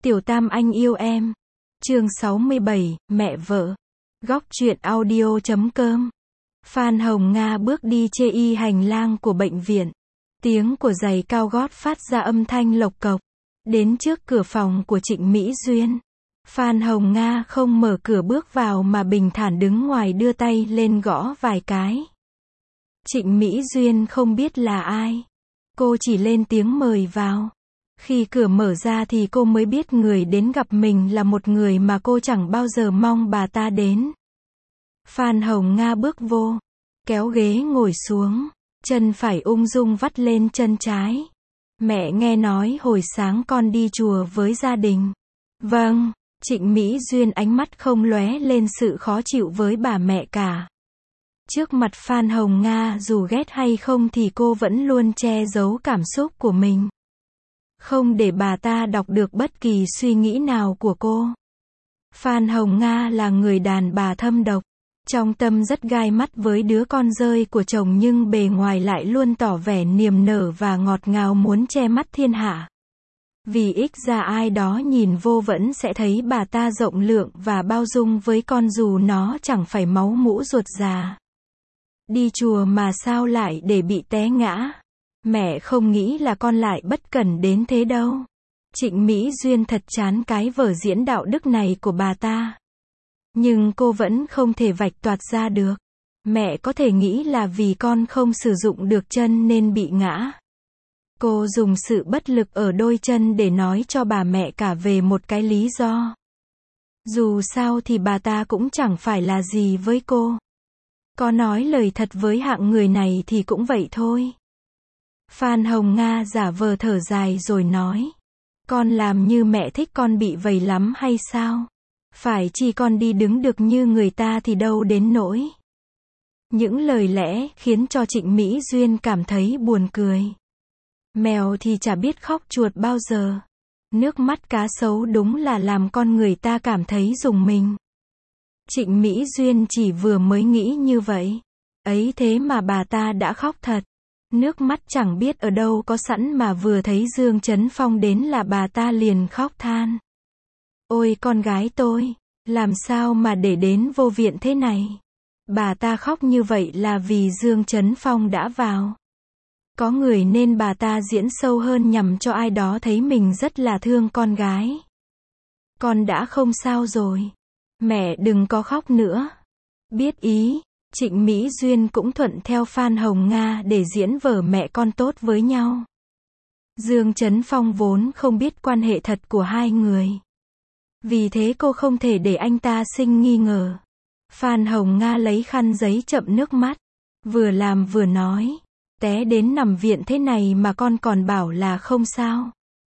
Tiểu Tam anh yêu em. Chương 67, mẹ vợ. Góc truyện audio.com. Phan Hồng Nga bước đi chê y hành lang của bệnh viện. Tiếng của giày cao gót phát ra âm thanh lộc cộc. Đến trước cửa phòng của Trịnh Mỹ Duyên. Phan Hồng Nga không mở cửa bước vào mà bình thản đứng ngoài đưa tay lên gõ vài cái. Trịnh Mỹ Duyên không biết là ai. Cô chỉ lên tiếng mời vào. Khi cửa mở ra thì cô mới biết người đến gặp mình là một người mà cô chẳng bao giờ mong bà ta đến. Phan Hồng Nga bước vô, kéo ghế ngồi xuống, chân phải ung dung vắt lên chân trái. Mẹ nghe nói hồi sáng con đi chùa với gia đình. Vâng, Trịnh Mỹ Duyên ánh mắt không lóe lên sự khó chịu với bà mẹ cả. Trước mặt Phan Hồng Nga dù ghét hay không thì cô vẫn luôn che giấu cảm xúc của mình. Không để bà ta đọc được bất kỳ suy nghĩ nào của cô. Phan Hồng Nga là người đàn bà thâm độc. Trong tâm rất gai mắt với đứa con rơi của chồng nhưng bề ngoài lại luôn tỏ vẻ niềm nở và ngọt ngào muốn che mắt thiên hạ. Vì ít ra ai đó nhìn vô vẫn sẽ thấy bà ta rộng lượng và bao dung với con dù nó chẳng phải máu mũ ruột già. Đi chùa mà sao lại để bị té ngã. Mẹ không nghĩ là con lại bất cẩn đến thế đâu. Trịnh Mỹ Duyên thật chán cái vở diễn đạo đức này của bà ta. Nhưng cô vẫn không thể vạch toạc ra được. Mẹ có thể nghĩ là vì con không sử dụng được chân nên bị ngã. Cô dùng sự bất lực ở đôi chân để nói cho bà mẹ cả về một cái lý do. Dù sao thì bà ta cũng chẳng phải là gì với cô. Có nói lời thật với hạng người này thì cũng vậy thôi. Phan Hồng Nga giả vờ thở dài rồi nói. Con làm như mẹ thích con bị vầy lắm hay sao? Phải chi con đi đứng được như người ta thì đâu đến nỗi. Những lời lẽ khiến cho Trịnh Mỹ Duyên cảm thấy buồn cười. Mèo thì chả biết khóc chuột bao giờ. Nước mắt cá sấu đúng là làm con người ta cảm thấy rùng mình. Trịnh Mỹ Duyên chỉ vừa mới nghĩ như vậy. Ấy thế mà bà ta đã khóc thật. Nước mắt chẳng biết ở đâu có sẵn mà vừa thấy Dương Chấn Phong đến là bà ta liền khóc than. Ôi con gái tôi, làm sao mà để đến vô viện thế này? Bà ta khóc như vậy là vì Dương Chấn Phong đã vào. Có người nên bà ta diễn sâu hơn nhằm cho ai đó thấy mình rất là thương con gái. Con đã không sao rồi. Mẹ đừng có khóc nữa. Biết ý. Trịnh Mỹ Duyên cũng thuận theo Phan Hồng Nga để diễn vở mẹ con tốt với nhau. Dương Chấn Phong vốn không biết quan hệ thật của hai người. Vì thế cô không thể để anh ta sinh nghi ngờ. Phan Hồng Nga lấy khăn giấy chậm nước mắt. Vừa làm vừa nói. Té đến nằm viện thế này mà con còn bảo là không sao.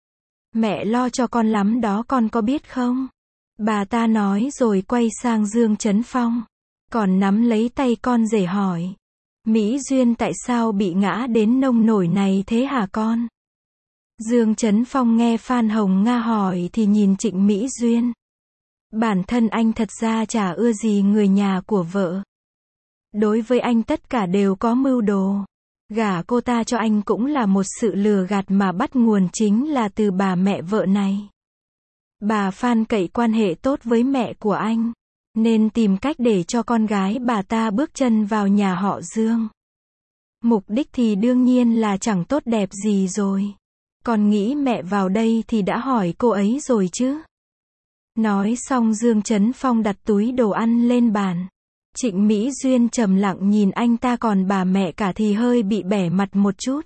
Mẹ lo cho con lắm đó con có biết không? Bà ta nói rồi quay sang Dương Chấn Phong. Còn nắm lấy tay con rể hỏi. Mỹ Duyên tại sao bị ngã đến nông nổi này thế hả con? Dương Chấn Phong nghe Phan Hồng Nga hỏi thì nhìn Trịnh Mỹ Duyên. Bản thân anh thật ra chả ưa gì người nhà của vợ. Đối với anh tất cả đều có mưu đồ. Gả cô ta cho anh cũng là một sự lừa gạt mà bắt nguồn chính là từ bà mẹ vợ này. Bà Phan cậy quan hệ tốt với mẹ của anh. Nên tìm cách để cho con gái bà ta bước chân vào nhà họ Dương. Mục đích thì đương nhiên là chẳng tốt đẹp gì rồi. Con nghĩ mẹ vào đây thì đã hỏi cô ấy rồi chứ. Nói xong Dương Chấn Phong đặt túi đồ ăn lên bàn. Trịnh Mỹ Duyên trầm lặng nhìn anh ta còn bà mẹ cả thì hơi bị bẻ mặt một chút.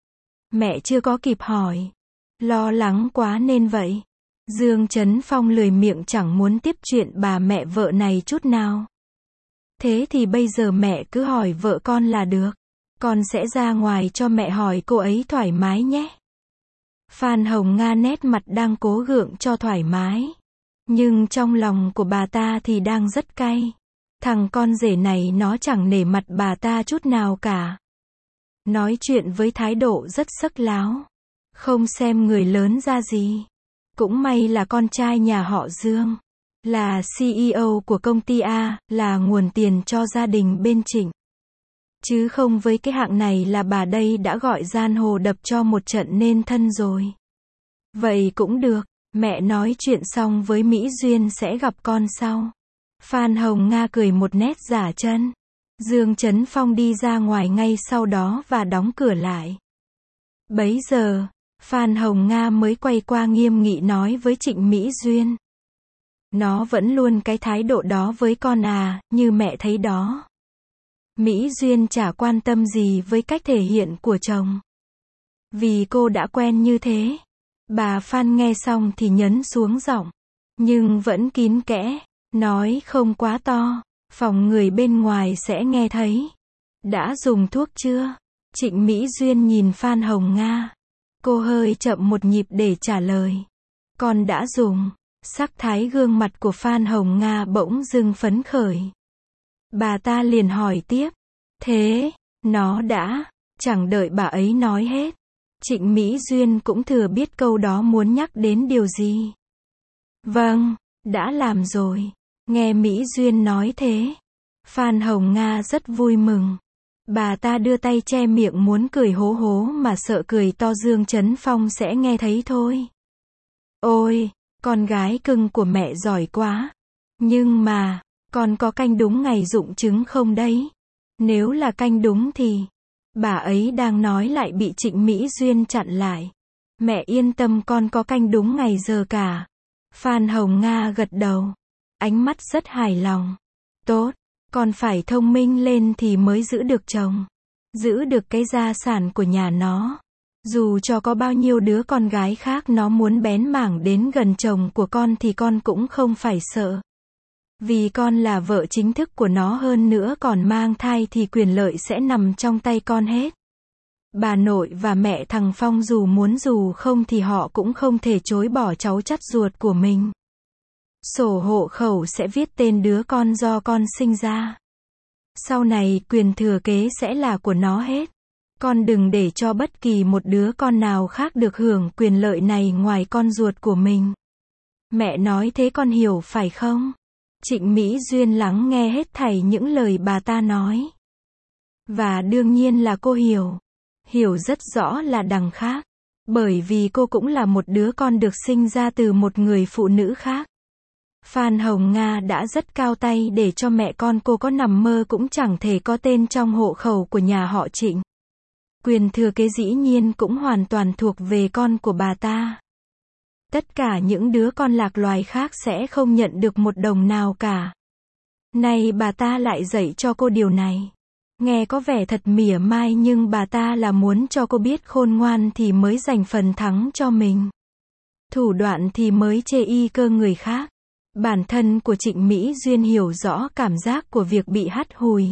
Mẹ chưa có kịp hỏi. Lo lắng quá nên vậy. Dương Chấn Phong lười miệng chẳng muốn tiếp chuyện bà mẹ vợ này chút nào. Thế thì bây giờ mẹ cứ hỏi vợ con là được. Con sẽ ra ngoài cho mẹ hỏi cô ấy thoải mái nhé. Phan Hồng Nga nét mặt đang cố gượng cho thoải mái. Nhưng trong lòng của bà ta thì đang rất cay. Thằng con rể này nó chẳng nể mặt bà ta chút nào cả. Nói chuyện với thái độ rất sấc láo. Không xem người lớn ra gì. Cũng may là con trai nhà họ Dương. Là CEO của công ty A, là nguồn tiền cho gia đình bên Trịnh. Chứ không với cái hạng này là bà đây đã gọi giang hồ đập cho một trận nên thân rồi. Vậy cũng được. Mẹ nói chuyện xong với Mỹ Duyên sẽ gặp con sau. Phan Hồng Nga cười một nét giả chân. Dương Chấn Phong đi ra ngoài ngay sau đó và đóng cửa lại. Bấy giờ, Phan Hồng Nga mới quay qua nghiêm nghị nói với Trịnh Mỹ Duyên. Nó vẫn luôn cái thái độ đó với con à, như mẹ thấy đó. Mỹ Duyên chả quan tâm gì với cách thể hiện của chồng. Vì cô đã quen như thế. Bà Phan nghe xong thì nhấn xuống giọng. Nhưng vẫn kín kẽ. Nói không quá to. Phòng người bên ngoài sẽ nghe thấy. Đã dùng thuốc chưa? Trịnh Mỹ Duyên nhìn Phan Hồng Nga. Cô hơi chậm một nhịp để trả lời. Con đã dùng. Sắc thái gương mặt của Phan Hồng Nga bỗng dưng phấn khởi. Bà ta liền hỏi tiếp. Thế, nó đã, chẳng đợi bà ấy nói hết. Trịnh Mỹ Duyên cũng thừa biết câu đó muốn nhắc đến điều gì. Vâng, đã làm rồi. Nghe Mỹ Duyên nói thế. Phan Hồng Nga rất vui mừng. Bà ta đưa tay che miệng muốn cười hố hố mà sợ cười to Dương Chấn Phong sẽ nghe thấy thôi. Ôi, con gái cưng của mẹ giỏi quá. Nhưng mà, con có canh đúng ngày rụng trứng không đấy? Nếu là canh đúng thì... Bà ấy đang nói lại bị Trịnh Mỹ Duyên chặn lại. Mẹ yên tâm con có canh đúng ngày giờ cả. Phan Hồng Nga gật đầu. Ánh mắt rất hài lòng. Tốt, con phải thông minh lên thì mới giữ được chồng. Giữ được cái gia sản của nhà nó. Dù cho có bao nhiêu đứa con gái khác nó muốn bén mảng đến gần chồng của con thì con cũng không phải sợ. Vì con là vợ chính thức của nó hơn nữa còn mang thai thì quyền lợi sẽ nằm trong tay con hết. Bà nội và mẹ thằng Phong dù muốn dù không thì họ cũng không thể chối bỏ cháu chắt ruột của mình. Sổ hộ khẩu sẽ viết tên đứa con do con sinh ra. Sau này quyền thừa kế sẽ là của nó hết. Con đừng để cho bất kỳ một đứa con nào khác được hưởng quyền lợi này ngoài con ruột của mình. Mẹ nói thế con hiểu phải không? Trịnh Mỹ Duyên lắng nghe hết thảy những lời bà ta nói. Và đương nhiên là cô hiểu. Hiểu rất rõ là đằng khác. Bởi vì cô cũng là một đứa con được sinh ra từ một người phụ nữ khác. Phan Hồng Nga đã rất cao tay để cho mẹ con cô có nằm mơ cũng chẳng thể có tên trong hộ khẩu của nhà họ Trịnh. Quyền thừa kế dĩ nhiên cũng hoàn toàn thuộc về con của bà ta. Tất cả những đứa con lạc loài khác sẽ không nhận được một đồng nào cả. Này bà ta lại dạy cho cô điều này. Nghe có vẻ thật mỉa mai nhưng bà ta là muốn cho cô biết khôn ngoan thì mới giành phần thắng cho mình. Thủ đoạn thì mới chê y cơ người khác. Bản thân của Trịnh Mỹ Duyên hiểu rõ cảm giác của việc bị hắt hủi.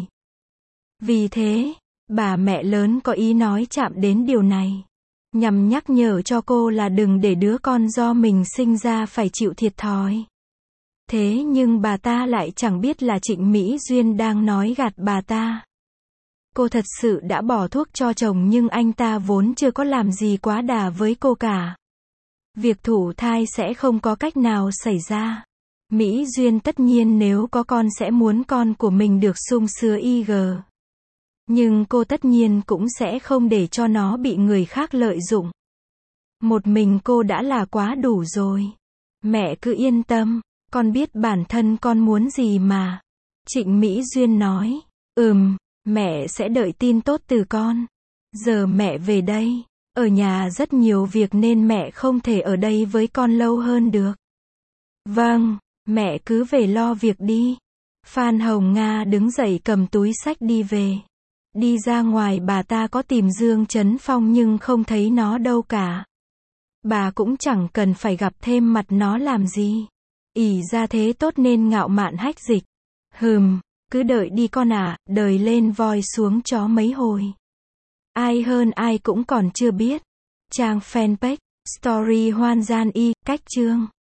Vì thế, bà mẹ lớn có ý nói chạm đến điều này. Nhằm nhắc nhở cho cô là đừng để đứa con do mình sinh ra phải chịu thiệt thòi. Thế nhưng bà ta lại chẳng biết là Trịnh Mỹ Duyên đang nói gạt bà ta. Cô thật sự đã bỏ thuốc cho chồng nhưng anh ta vốn chưa có làm gì quá đà với cô cả. Việc thụ thai sẽ không có cách nào xảy ra. Mỹ Duyên tất nhiên nếu có con sẽ muốn con của mình được sung sướng IG. Nhưng cô tất nhiên cũng sẽ không để cho nó bị người khác lợi dụng. Một mình cô đã là quá đủ rồi. Mẹ cứ yên tâm, con biết bản thân con muốn gì mà. Trịnh Mỹ Duyên nói, mẹ sẽ đợi tin tốt từ con. Giờ mẹ về đây, ở nhà rất nhiều việc nên mẹ không thể ở đây với con lâu hơn được. Vâng, mẹ cứ về lo việc đi. Phan Hồng Nga đứng dậy cầm túi xách đi về. Đi ra ngoài bà ta có tìm Dương Chấn Phong nhưng không thấy nó đâu cả. Bà cũng chẳng cần phải gặp thêm mặt nó làm gì. Ỷ ra thế tốt nên ngạo mạn hách dịch. Cứ đợi đi con ạ, đời lên voi xuống chó mấy hồi. Ai hơn ai cũng còn chưa biết. Trang fanpage, Story Hoan Gian Y, cách chương.